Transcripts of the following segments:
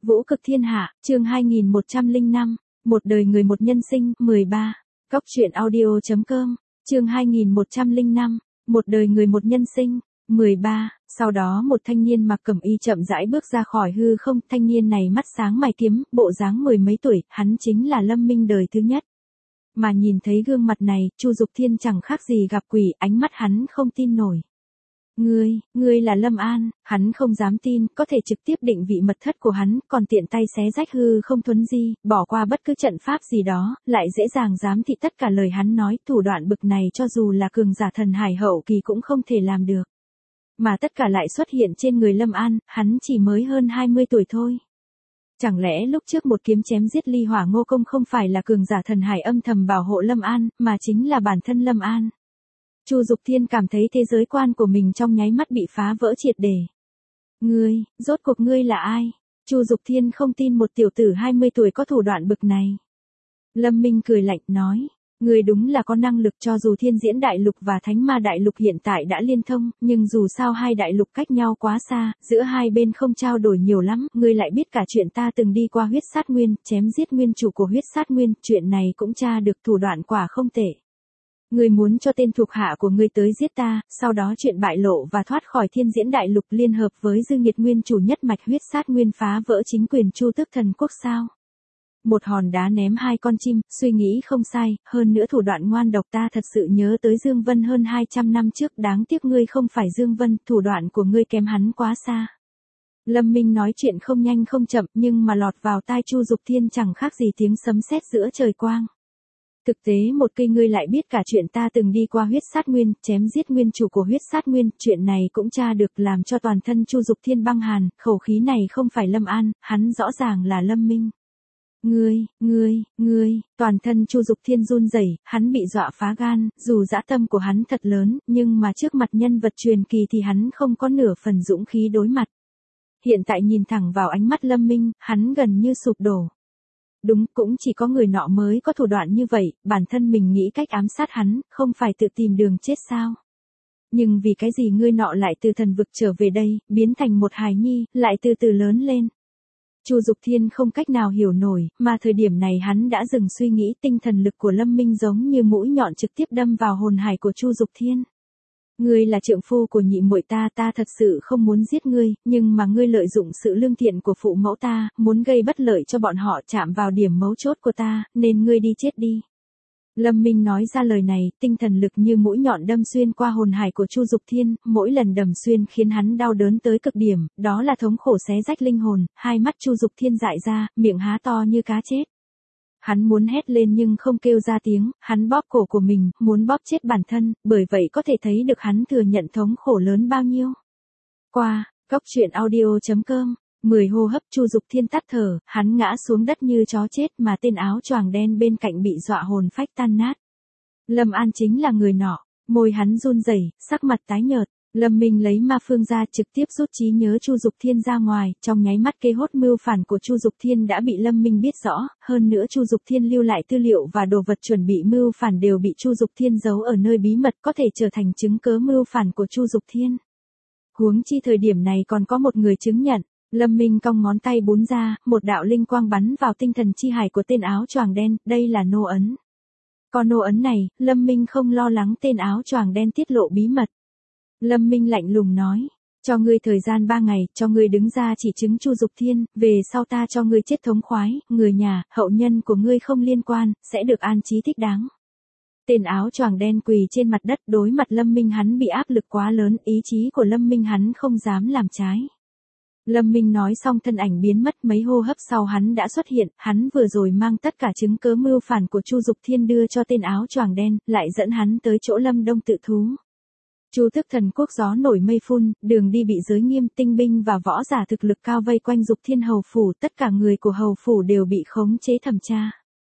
Vũ cực thiên hạ, chương 2105, một đời người một nhân sinh, 13. Cóc truyện audio.com, chương 2105, một đời người một nhân sinh, 13. Sau đó một thanh niên mặc cẩm y chậm rãi bước ra khỏi hư không, thanh niên này mắt sáng mày kiếm, bộ dáng mười mấy tuổi, hắn chính là Lâm Minh đời thứ nhất. Mà nhìn thấy gương mặt này, Chu Dục Thiên chẳng khác gì gặp quỷ, ánh mắt hắn không tin nổi. Ngươi là Lâm An, hắn không dám tin, có thể trực tiếp định vị mật thất của hắn, còn tiện tay xé rách hư không thuấn di, bỏ qua bất cứ trận pháp gì đó, lại dễ dàng giám thị tất cả lời hắn nói, thủ đoạn bực này cho dù là cường giả thần hải hậu kỳ cũng không thể làm được. Mà tất cả lại xuất hiện trên người Lâm An, hắn chỉ mới hơn 20 tuổi thôi. Chẳng lẽ lúc trước một kiếm chém giết Ly Hỏa Ngô Công không phải là cường giả thần hải âm thầm bảo hộ Lâm An, mà chính là bản thân Lâm An. Chu Dục Thiên cảm thấy thế giới quan của mình trong nháy mắt bị phá vỡ triệt để. Rốt cuộc ngươi là ai? Chu Dục Thiên không tin một tiểu tử 20 tuổi có thủ đoạn bực này. Lâm Minh cười lạnh nói, ngươi đúng là có năng lực, cho dù Thiên Diễn Đại Lục và Thánh Ma Đại Lục hiện tại đã liên thông, nhưng dù sao hai đại lục cách nhau quá xa, giữa hai bên không trao đổi nhiều lắm, ngươi lại biết cả chuyện ta từng đi qua huyết sát nguyên, chém giết nguyên chủ của huyết sát nguyên, chuyện này cũng tra được, thủ đoạn quả không tệ. Ngươi muốn cho tên thuộc hạ của ngươi tới giết ta, sau đó chuyện bại lộ và thoát khỏi Thiên Diễn Đại Lục liên hợp với Dư Nghiệt nguyên chủ nhất mạch huyết sát nguyên phá vỡ chính quyền Chu Tước Thần Quốc sao? Một hòn đá ném hai con chim, suy nghĩ không sai, hơn nữa thủ đoạn ngoan độc, ta thật sự nhớ tới Dương Vân hơn 200 năm trước, đáng tiếc ngươi không phải Dương Vân, thủ đoạn của ngươi kém hắn quá xa. Lâm Minh nói chuyện không nhanh không chậm, nhưng mà lọt vào tai Chu Dục Thiên chẳng khác gì tiếng sấm sét giữa trời quang. Thực tế một cây ngươi lại biết cả chuyện ta từng đi qua huyết sát nguyên, chém giết nguyên chủ của huyết sát nguyên, chuyện này cũng tra được, làm cho toàn thân Chu Dục Thiên băng hàn, khẩu khí này không phải Lâm An, hắn rõ ràng là Lâm Minh. Toàn thân Chu Dục Thiên run rẩy, hắn bị dọa phá gan, dù dã tâm của hắn thật lớn, nhưng mà trước mặt nhân vật truyền kỳ thì hắn không có nửa phần dũng khí đối mặt. Hiện tại nhìn thẳng vào ánh mắt Lâm Minh, hắn gần như sụp đổ. Đúng, cũng chỉ có người nọ mới có thủ đoạn như vậy, bản thân mình nghĩ cách ám sát hắn, không phải tự tìm đường chết sao? Nhưng vì cái gì ngươi nọ lại từ thần vực trở về đây, biến thành một hài nhi, lại từ từ lớn lên? Chu Dục Thiên không cách nào hiểu nổi, mà thời điểm này hắn đã dừng suy nghĩ, tinh thần lực của Lâm Minh giống như mũi nhọn trực tiếp đâm vào hồn hải của Chu Dục Thiên. Ngươi là trượng phu của nhị muội ta, ta thật sự không muốn giết ngươi, nhưng mà ngươi lợi dụng sự lương thiện của phụ mẫu ta, muốn gây bất lợi cho bọn họ, chạm vào điểm mấu chốt của ta, nên ngươi đi chết đi. Lâm Minh nói ra lời này, tinh thần lực như mũi nhọn đâm xuyên qua hồn hải của Chu Dục Thiên, mỗi lần đâm xuyên khiến hắn đau đớn tới cực điểm, đó là thống khổ xé rách linh hồn, hai mắt Chu Dục Thiên dại ra, miệng há to như cá chết. Hắn muốn hét lên nhưng không kêu ra tiếng, hắn bóp cổ của mình, muốn bóp chết bản thân, bởi vậy có thể thấy được hắn thừa nhận thống khổ lớn bao nhiêu. Qua, cóc truyện audio.com, 10 hô hấp Chu Dục Thiên tắt thở, hắn ngã xuống đất như chó chết, mà tên áo choàng đen bên cạnh bị dọa hồn phách tan nát. Lâm An chính là người nọ, môi hắn run rẩy, sắc mặt tái nhợt. Lâm Minh lấy ma phương ra, trực tiếp rút trí nhớ Chu Dục Thiên ra ngoài, trong nháy mắt kế hốt mưu phản của Chu Dục Thiên đã bị Lâm Minh biết rõ, hơn nữa Chu Dục Thiên lưu lại tư liệu và đồ vật chuẩn bị mưu phản đều bị Chu Dục Thiên giấu ở nơi bí mật, có thể trở thành chứng cớ mưu phản của Chu Dục Thiên. Huống chi thời điểm này còn có một người chứng nhận. Lâm Minh cong ngón tay búng ra, một đạo linh quang bắn vào tinh thần chi hải của tên áo choàng đen, đây là nô ấn. Có nô ấn này, Lâm Minh không lo lắng tên áo choàng đen tiết lộ bí mật. Lâm Minh lạnh lùng nói, cho ngươi thời gian 3 ngày, cho ngươi đứng ra chỉ chứng Chu Dục Thiên, về sau ta cho ngươi chết thống khoái, người nhà, hậu nhân của ngươi không liên quan, sẽ được an trí thích đáng. Tên áo choàng đen quỳ trên mặt đất, đối mặt Lâm Minh hắn bị áp lực quá lớn, ý chí của Lâm Minh hắn không dám làm trái. Lâm Minh nói xong thân ảnh biến mất, mấy hô hấp sau hắn đã xuất hiện, hắn vừa rồi mang tất cả chứng cớ mưu phản của Chu Dục Thiên đưa cho tên áo choàng đen, lại dẫn hắn tới chỗ Lâm Đông tự thú. Chu Tước Thần Quốc gió nổi mây phun, đường đi bị giới nghiêm, tinh binh và võ giả thực lực cao vây quanh Dục Thiên hầu phủ, tất cả người của hầu phủ đều bị khống chế thẩm tra.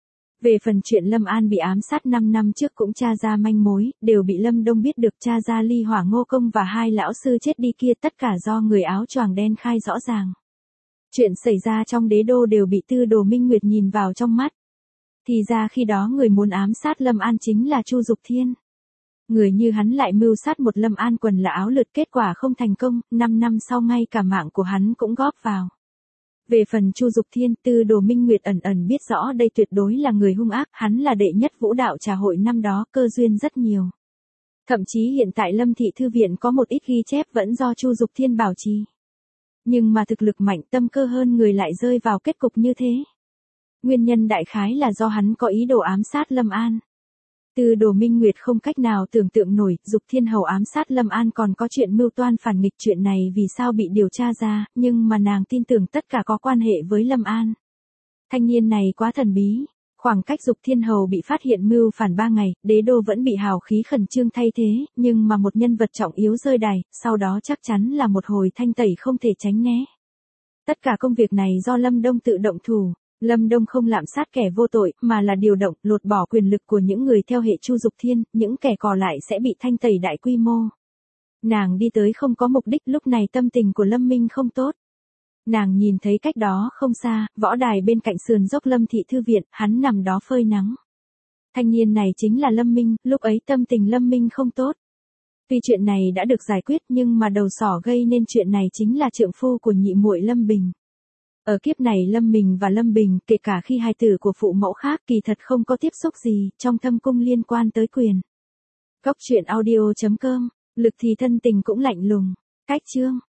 Về phần chuyện Lâm An bị ám sát 5 năm trước cũng tra ra manh mối, đều bị Lâm Đông biết được, tra ra Ly Hỏa Ngô Công và hai lão sư chết đi kia, tất cả do người áo choàng đen khai rõ ràng. Chuyện xảy ra trong đế đô đều bị Tư Đồ Minh Nguyệt nhìn vào trong mắt. Thì ra khi đó người muốn ám sát Lâm An chính là Chu Dục Thiên. Người như hắn lại mưu sát một Lâm An quần là áo lượt, kết quả không thành công, 5 năm sau ngay cả mạng của hắn cũng góp vào. Về phần Chu Dục Thiên, Tư Đồ Minh Nguyệt ẩn ẩn biết rõ đây tuyệt đối là người hung ác, hắn là đệ nhất vũ đạo trà hội năm đó, cơ duyên rất nhiều. Thậm chí hiện tại Lâm Thị Thư Viện có một ít ghi chép vẫn do Chu Dục Thiên bảo trì. Nhưng mà thực lực mạnh, tâm cơ hơn người lại rơi vào kết cục như thế. Nguyên nhân đại khái là do hắn có ý đồ ám sát Lâm An. Tư Đồ Minh Nguyệt không cách nào tưởng tượng nổi, Dục Thiên Hầu ám sát Lâm An còn có chuyện mưu toan phản nghịch, chuyện này vì sao bị điều tra ra, nhưng mà nàng tin tưởng tất cả có quan hệ với Lâm An. Thanh niên này quá thần bí. Khoảng cách Dục Thiên Hầu bị phát hiện mưu phản 3 ngày, đế đô vẫn bị hào khí khẩn trương thay thế, nhưng mà một nhân vật trọng yếu rơi đài, sau đó chắc chắn là một hồi thanh tẩy không thể tránh né. Tất cả công việc này do Lâm Đông tự động thủ. Lâm Đông không lạm sát kẻ vô tội, mà là điều động, lột bỏ quyền lực của những người theo hệ Chu Dục Thiên, những kẻ còn lại sẽ bị thanh tẩy đại quy mô. Nàng đi tới không có mục đích, lúc này tâm tình của Lâm Minh không tốt. Nàng nhìn thấy cách đó không xa, võ đài bên cạnh sườn dốc Lâm Thị Thư Viện, hắn nằm đó phơi nắng. Thanh niên này chính là Lâm Minh, lúc ấy tâm tình Lâm Minh không tốt. Tuy chuyện này đã được giải quyết nhưng mà đầu sỏ gây nên chuyện này chính là trượng phu của nhị muội Lâm Bình. Ở kiếp này Lâm Bình và Lâm Bình, kể cả khi hài tử của phụ mẫu khác, kỳ thật không có tiếp xúc gì, trong thâm cung liên quan tới quyền. Góc truyện audio.com, Lực thì thân tình cũng lạnh lùng. Cách chương